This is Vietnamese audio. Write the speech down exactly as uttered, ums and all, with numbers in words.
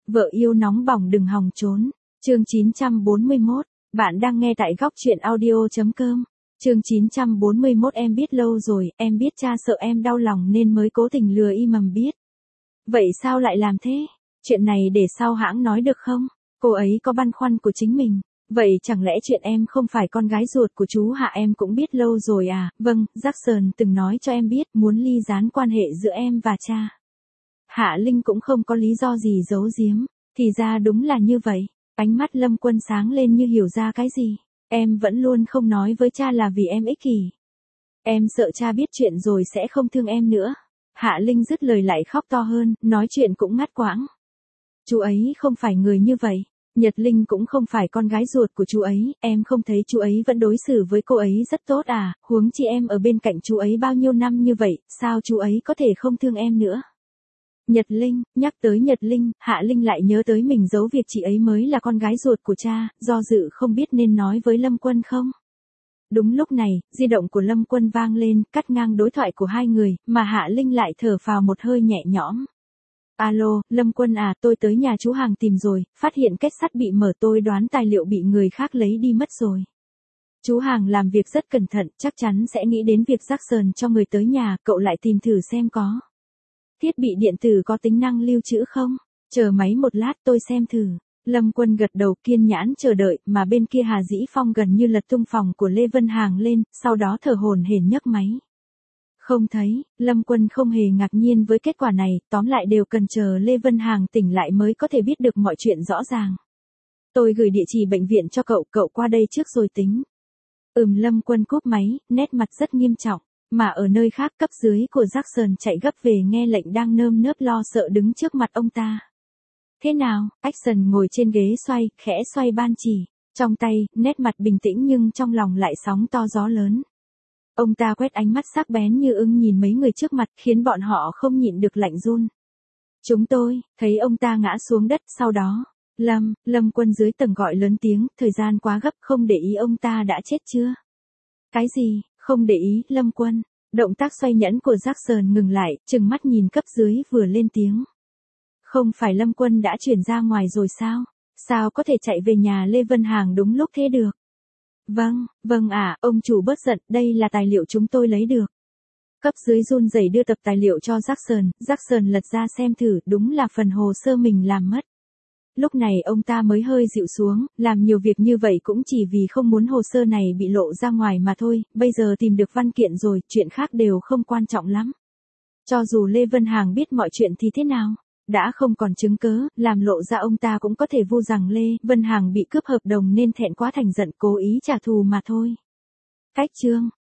Vợ yêu nóng bỏng đừng hòng trốn. Chương chín trăm bốn mươi mốt. Bạn đang nghe tại góc truyện audio.com. Chương chín trăm bốn mươi mốt. Em biết lâu rồi, em biết cha sợ em đau lòng nên mới cố tình lừa y mầm biết. Vậy sao lại làm thế? Chuyện này để sau hãng nói được không? Cô ấy có băn khoăn của chính mình. Vậy chẳng lẽ chuyện em không phải con gái ruột của chú Hạ em cũng biết lâu rồi à? Vâng, Jackson từng nói cho em biết muốn ly gián quan hệ giữa em và cha. Hạ Linh cũng không có lý do gì giấu giếm. Thì ra đúng là như vậy. Ánh mắt Lâm Quân sáng lên như hiểu ra cái gì. Em vẫn luôn không nói với cha là vì em ích kỷ. Em sợ cha biết chuyện rồi sẽ không thương em nữa. Hạ Linh dứt lời lại khóc to hơn, nói chuyện cũng ngắt quãng. Chú ấy không phải người như vậy. Nhật Linh cũng không phải con gái ruột của chú ấy, em không thấy chú ấy vẫn đối xử với cô ấy rất tốt à, huống chi em ở bên cạnh chú ấy bao nhiêu năm như vậy, sao chú ấy có thể không thương em nữa. Nhật Linh, nhắc tới Nhật Linh, Hạ Linh lại nhớ tới mình giấu việc chị ấy mới là con gái ruột của cha, do dự không biết nên nói với Lâm Quân không. Đúng lúc này, di động của Lâm Quân vang lên, cắt ngang đối thoại của hai người, mà Hạ Linh lại thở phào một hơi nhẹ nhõm. Alo, Lâm Quân à, tôi tới nhà chú Hàng tìm rồi, phát hiện kết sắt bị mở, tôi đoán tài liệu bị người khác lấy đi mất rồi. Chú Hàng làm việc rất cẩn thận, chắc chắn sẽ nghĩ đến việc Jackson cho người tới nhà, cậu lại tìm thử xem có thiết bị điện tử có tính năng lưu trữ không? Chờ máy một lát tôi xem thử. Lâm Quân gật đầu kiên nhãn chờ đợi, mà bên kia Hà Dĩ Phong gần như lật tung phòng của Lê Vân Hàng lên, sau đó thở hổn hển nhấc máy. Không thấy, Lâm Quân không hề ngạc nhiên với kết quả này, tóm lại đều cần chờ Lê Vân Hàng tỉnh lại mới có thể biết được mọi chuyện rõ ràng. Tôi gửi địa chỉ bệnh viện cho cậu, cậu qua đây trước rồi tính. Ừm, Lâm Quân cúp máy, nét mặt rất nghiêm trọng. Mà ở nơi khác cấp dưới của Jackson chạy gấp về nghe lệnh đang nơm nớp lo sợ đứng trước mặt ông ta. Thế nào? Action ngồi trên ghế xoay, khẽ xoay ban chỉ. Trong tay, nét mặt bình tĩnh nhưng trong lòng lại sóng to gió lớn. Ông ta quét ánh mắt sắc bén như ưng nhìn mấy người trước mặt khiến bọn họ không nhịn được lạnh run. Chúng tôi, thấy ông ta ngã xuống đất sau đó. Lâm, Lâm Quân dưới tầng gọi lớn tiếng, thời gian quá gấp không để ý ông ta đã chết chưa? Cái gì? Không để ý, Lâm Quân. Động tác xoay nhẫn của Jackson ngừng lại, trừng mắt nhìn cấp dưới vừa lên tiếng. Không phải Lâm Quân đã chuyển ra ngoài rồi sao? Sao có thể chạy về nhà Lê Vân Hàng đúng lúc thế được? Vâng, vâng ạ, à, ông chủ bớt giận, đây là tài liệu chúng tôi lấy được. Cấp dưới run rẩy đưa tập tài liệu cho Jackson, Jackson lật ra xem thử, đúng là phần hồ sơ mình làm mất. Lúc này ông ta mới hơi dịu xuống, làm nhiều việc như vậy cũng chỉ vì không muốn hồ sơ này bị lộ ra ngoài mà thôi, bây giờ tìm được văn kiện rồi, chuyện khác đều không quan trọng lắm. Cho dù Lê Vân Hàng biết mọi chuyện thì thế nào? Đã không còn chứng cớ, làm lộ ra ông ta cũng có thể vu rằng Lê Vân Hàng bị cướp hợp đồng nên thẹn quá thành giận cố ý trả thù mà thôi. Cách chương